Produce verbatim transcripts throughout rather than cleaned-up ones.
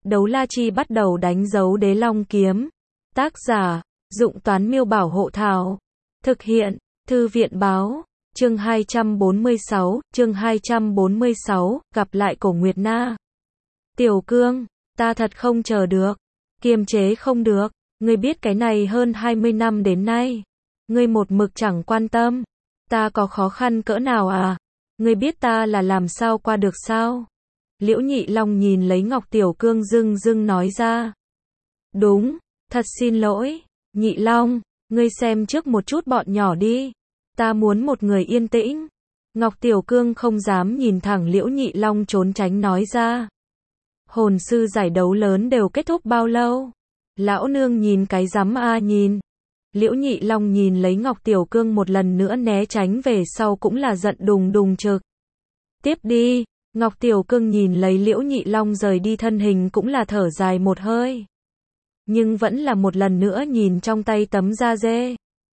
Đấu la chi bắt đầu đánh dấu đế long kiếm. Tác giả, Dụng Toán Miêu Bảo Hộ Thảo. Thực hiện, Thư viện Báo. Chương hai trăm bốn mươi sáu, chương hai trăm bốn mươi sáu, gặp lại Cổ Nguyệt Na. Tiểu Cương, ta thật không chờ được. Kiềm chế không được. Ngươi biết cái này hơn hai mươi năm đến nay. Ngươi một mực chẳng quan tâm. Ta có khó khăn cỡ nào à? Ngươi biết ta là làm sao qua được sao? Liễu Nhị Long nhìn lấy Ngọc Tiểu Cương dưng dưng nói ra. Đúng, thật xin lỗi, Nhị Long, ngươi xem trước một chút bọn nhỏ đi. Ta muốn một người yên tĩnh. Ngọc Tiểu Cương không dám nhìn thẳng Liễu Nhị Long trốn tránh nói ra. Hồn sư giải đấu lớn đều kết thúc bao lâu? Lão nương nhìn cái rắm a nhìn. Liễu Nhị Long nhìn lấy Ngọc Tiểu Cương một lần nữa né tránh về sau cũng là giận đùng đùng trực. Tiếp đi. Ngọc Tiểu Cương nhìn lấy Liễu Nhị Long rời đi thân hình cũng là thở dài một hơi. Nhưng vẫn là một lần nữa nhìn trong tay tấm da dê.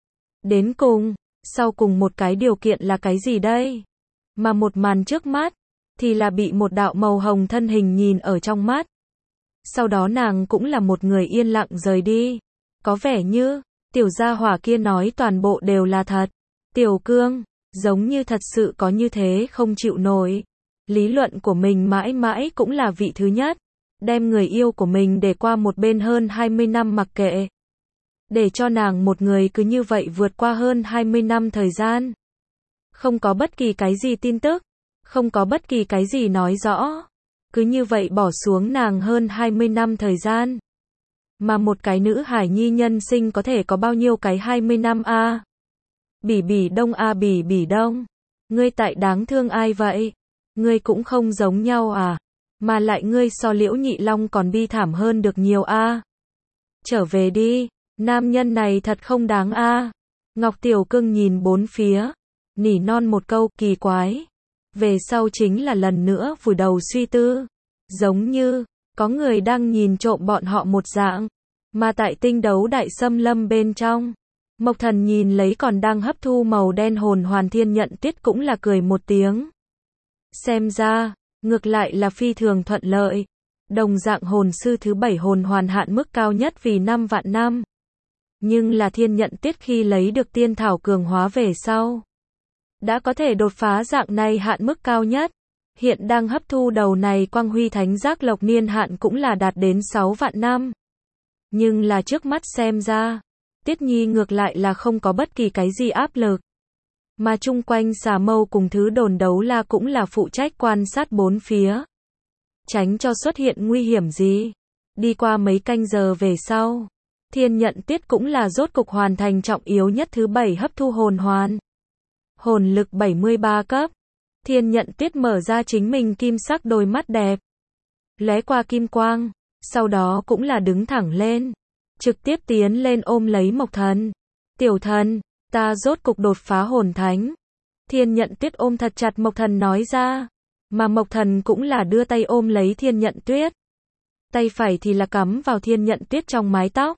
Đến cùng, sau cùng một cái điều kiện là cái gì đây? Mà một màn trước mắt, thì là bị một đạo màu hồng thân hình nhìn ở trong mắt. Sau đó nàng cũng là một người yên lặng rời đi. Có vẻ như, tiểu gia hỏa kia nói toàn bộ đều là thật. Tiểu Cương, giống như thật sự có như thế không chịu nổi. Lý luận của mình mãi mãi cũng là vị thứ nhất. Đem người yêu của mình để qua một bên hơn hai mươi năm mặc kệ. Để cho nàng một người cứ như vậy vượt qua hơn hai mươi năm thời gian. Không có bất kỳ cái gì tin tức. Không có bất kỳ cái gì nói rõ. Cứ như vậy bỏ xuống nàng hơn hai mươi năm thời gian. Mà một cái nữ hải nhi nhân sinh có thể có bao nhiêu cái hai mươi năm a? À? Bỉ bỉ đông a à, bỉ bỉ đông. Ngươi tại đáng thương ai vậy? Ngươi cũng không giống nhau à? Mà lại ngươi so Liễu Nhị Long còn bi thảm hơn được nhiều a. À? Trở về đi, nam nhân này thật không đáng a. À? Ngọc Tiểu Cương nhìn bốn phía, nỉ non một câu kỳ quái. Về sau chính là lần nữa vùi đầu suy tư. Giống như, có người đang nhìn trộm bọn họ một dạng. Mà tại tinh đấu đại xâm lâm bên trong, Mộc Thần nhìn lấy còn đang hấp thu màu đen hồn hoàn Thiên Nhận Tuyết cũng là cười một tiếng. Xem ra, ngược lại là phi thường thuận lợi. Đồng dạng hồn sư thứ bảy hồn hoàn hạn mức cao nhất vì năm vạn năm. Nhưng là Thiên Nhận Tuyết khi lấy được tiên thảo cường hóa về sau, đã có thể đột phá dạng này hạn mức cao nhất. Hiện đang hấp thu đầu này quang huy thánh giác lộc niên hạn cũng là đạt đến sáu vạn năm. Nhưng là trước mắt xem ra, Tiết Nhi ngược lại là không có bất kỳ cái gì áp lực. Mà chung quanh xà mâu cùng thứ đồn đấu la cũng là phụ trách quan sát bốn phía. Tránh cho xuất hiện nguy hiểm gì. Đi qua mấy canh giờ về sau, Thiên Nhận Tuyết cũng là rốt cục hoàn thành trọng yếu nhất thứ bảy hấp thu hồn hoàn. Hồn lực bảy mươi ba cấp. Thiên Nhận Tuyết mở ra chính mình kim sắc đôi mắt đẹp. Lóe qua kim quang, sau đó cũng là đứng thẳng lên. Trực tiếp tiến lên ôm lấy Mộc Thần. Tiểu Thần, ta rốt cục đột phá hồn thánh. Thiên Nhận Tuyết ôm thật chặt Mộc Thần nói ra. Mà Mộc Thần cũng là đưa tay ôm lấy Thiên Nhận Tuyết. Tay phải thì là cắm vào Thiên Nhận Tuyết trong mái tóc.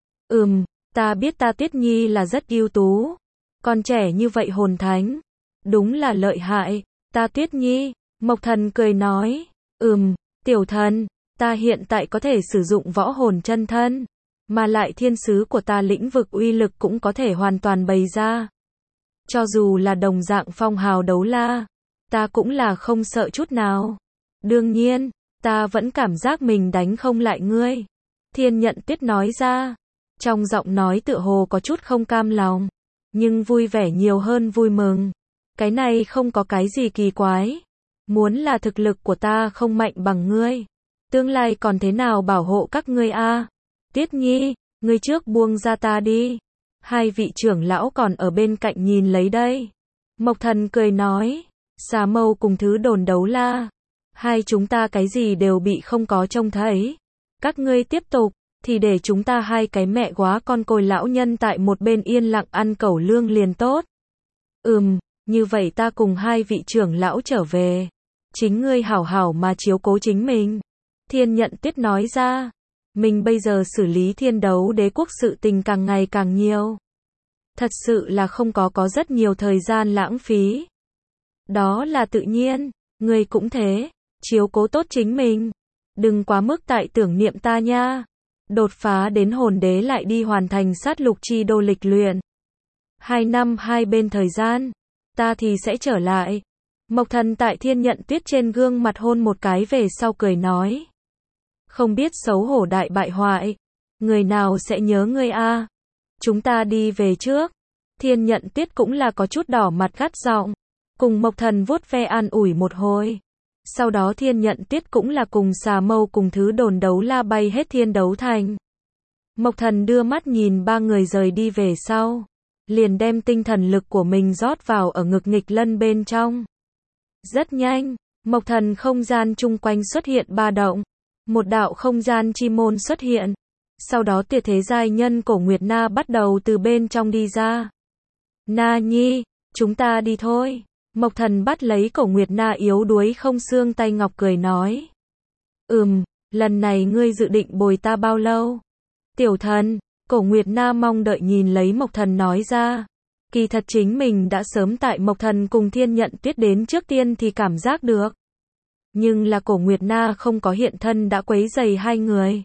Ừm, ta biết ta Tuyết Nhi là rất ưu tú. Còn trẻ như vậy hồn thánh. Đúng là lợi hại. Ta Tuyết Nhi, Mộc Thần cười nói. Ừm, Tiểu Thần, ta hiện tại có thể sử dụng võ hồn chân thân. Mà lại thiên sứ của ta lĩnh vực uy lực cũng có thể hoàn toàn bày ra. Cho dù là đồng dạng phong hào đấu la, ta cũng là không sợ chút nào. Đương nhiên, ta vẫn cảm giác mình đánh không lại ngươi. Thiên Nhận Tuyết nói ra. Trong giọng nói tựa hồ có chút không cam lòng. Nhưng vui vẻ nhiều hơn vui mừng. Cái này không có cái gì kỳ quái. Muốn là thực lực của ta không mạnh bằng ngươi. Tương lai còn thế nào bảo hộ các ngươi a? À? Tiết Nhi, ngươi trước buông ra ta đi. Hai vị trưởng lão còn ở bên cạnh nhìn lấy đây. Mộc Thần cười nói. Xà mâu cùng thứ đồn đấu la. Hai chúng ta cái gì đều bị không có trông thấy. Các ngươi tiếp tục, thì để chúng ta hai cái mẹ quá con côi lão nhân tại một bên yên lặng ăn cẩu lương liền tốt. Ừm, như vậy ta cùng hai vị trưởng lão trở về. Chính ngươi hảo hảo mà chiếu cố chính mình. Thiên Nhận Tuyết nói ra. Mình bây giờ xử lý thiên đấu đế quốc sự tình càng ngày càng nhiều. Thật sự là không có có rất nhiều thời gian lãng phí. Đó là tự nhiên, ngươi cũng thế, chiếu cố tốt chính mình. Đừng quá mức tại tưởng niệm ta nha. Đột phá đến hồn đế lại đi hoàn thành sát lục chi đô lịch luyện. Hai năm hai bên thời gian. Ta thì sẽ trở lại. Mộc Thần tại Thiên Nhận Tuyết trên gương mặt hôn một cái về sau cười nói. Không biết xấu hổ đại bại hoại. Người nào sẽ nhớ ngươi a? Chúng ta đi về trước. Thiên Nhận Tuyết cũng là có chút đỏ mặt gắt giọng. Cùng Mộc Thần vuốt ve an ủi một hồi. Sau đó Thiên Nhận Tuyết cũng là cùng xà mâu cùng thứ đồn đấu la bay hết thiên đấu thành. Mộc Thần đưa mắt nhìn ba người rời đi về sau. Liền đem tinh thần lực của mình rót vào ở ngực nghịch lân bên trong. Rất nhanh, Mộc Thần không gian chung quanh xuất hiện ba động. Một đạo không gian chi môn xuất hiện. Sau đó tuyệt thế giai nhân Cổ Nguyệt Na bắt đầu từ bên trong đi ra. Na Nhi, chúng ta đi thôi. Mộc Thần bắt lấy Cổ Nguyệt Na yếu đuối không xương tay ngọc cười nói. Ừm, lần này ngươi dự định bồi ta bao lâu? Tiểu thần, Cổ Nguyệt Na mong đợi nhìn lấy Mộc Thần nói ra. Kỳ thật chính mình đã sớm tại Mộc Thần cùng Thiên Nhận Tuyết đến trước tiên thì cảm giác được. Nhưng là Cổ Nguyệt Na không có hiện thân đã quấy rầy hai người.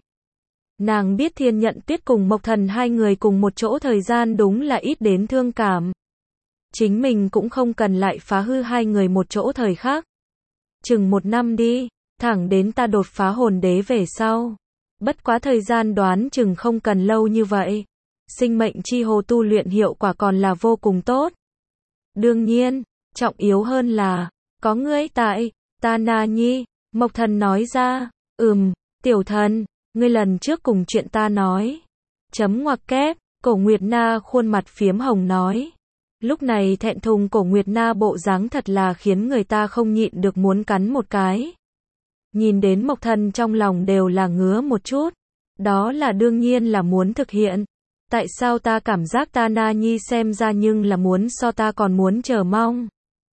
Nàng biết Thiên Nhận Tuyết cùng Mộc Thần hai người cùng một chỗ thời gian đúng là ít đến thương cảm. Chính mình cũng không cần lại phá hư hai người một chỗ thời khắc. Chừng một năm đi, thẳng đến ta đột phá hồn đế về sau. Bất quá thời gian đoán chừng không cần lâu như vậy. Sinh mệnh chi hồ tu luyện hiệu quả còn là vô cùng tốt. Đương nhiên, trọng yếu hơn là, có ngươi tại, ta Na Nhi, Mộc Thần nói ra, ừm, tiểu thần, ngươi lần trước cùng chuyện ta nói. Chấm ngoặc kép, Cổ Nguyệt Na khuôn mặt phiếm hồng nói. Lúc này thẹn thùng Cổ Nguyệt Na bộ dáng thật là khiến người ta không nhịn được muốn cắn một cái. Nhìn đến Mộc Thần trong lòng đều là ngứa một chút. Đó là đương nhiên là muốn thực hiện. Tại sao ta cảm giác ta Na Nhi xem ra nhưng là muốn so ta còn muốn chờ mong.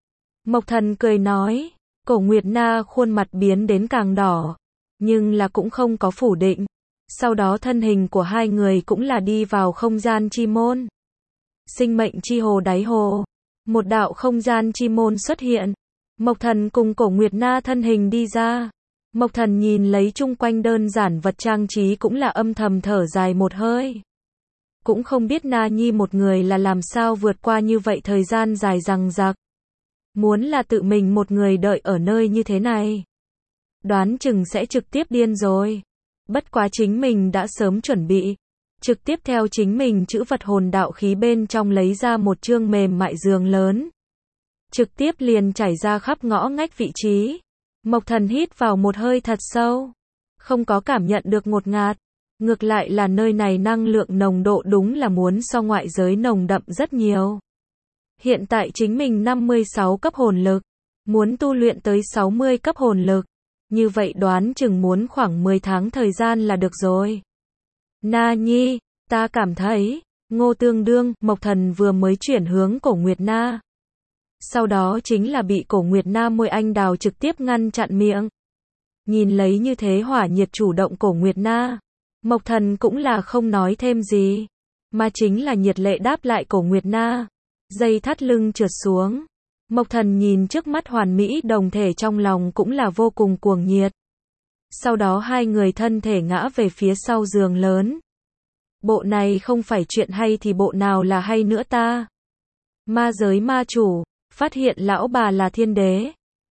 Mộc Thần cười nói. Cổ Nguyệt Na khuôn mặt biến đến càng đỏ. Nhưng là cũng không có phủ định. Sau đó thân hình của hai người cũng là đi vào không gian chi môn. Sinh mệnh chi hồ đáy hồ. Một đạo không gian chi môn xuất hiện. Mộc Thần cùng Cổ Nguyệt Na thân hình đi ra. Mộc Thần nhìn lấy chung quanh đơn giản vật trang trí cũng là âm thầm thở dài một hơi. Cũng không biết Na Nhi một người là làm sao vượt qua như vậy thời gian dài dằng dặc. Muốn là tự mình một người đợi ở nơi như thế này. Đoán chừng sẽ trực tiếp điên rồi. Bất quá chính mình đã sớm chuẩn bị. Trực tiếp theo chính mình chữ vật hồn đạo khí bên trong lấy ra một chương mềm mại giường lớn. Trực tiếp liền trải ra khắp ngõ ngách vị trí. Mộc Thần hít vào một hơi thật sâu. Không có cảm nhận được ngột ngạt. Ngược lại là nơi này năng lượng nồng độ đúng là muốn so ngoại giới nồng đậm rất nhiều. Hiện tại chính mình năm mươi sáu cấp hồn lực. Muốn tu luyện tới sáu mươi cấp hồn lực. Như vậy đoán chừng muốn khoảng mười tháng thời gian là được rồi. Na Nhi, ta cảm thấy, Ngô tương đương, Mộc Thần vừa mới chuyển hướng Cổ Nguyệt Na. Sau đó chính là bị Cổ Nguyệt Na môi anh đào trực tiếp ngăn chặn miệng. Nhìn lấy như thế hỏa nhiệt chủ động Cổ Nguyệt Na. Mộc Thần cũng là không nói thêm gì. Mà chính là nhiệt lệ đáp lại Cổ Nguyệt Na. Dây thắt lưng trượt xuống. Mộc Thần nhìn trước mắt hoàn mỹ đồng thể trong lòng cũng là vô cùng cuồng nhiệt. Sau đó hai người thân thể ngã về phía sau giường lớn. Bộ này không phải chuyện hay thì bộ nào là hay nữa ta. Ma giới ma chủ, phát hiện lão bà là thiên đế.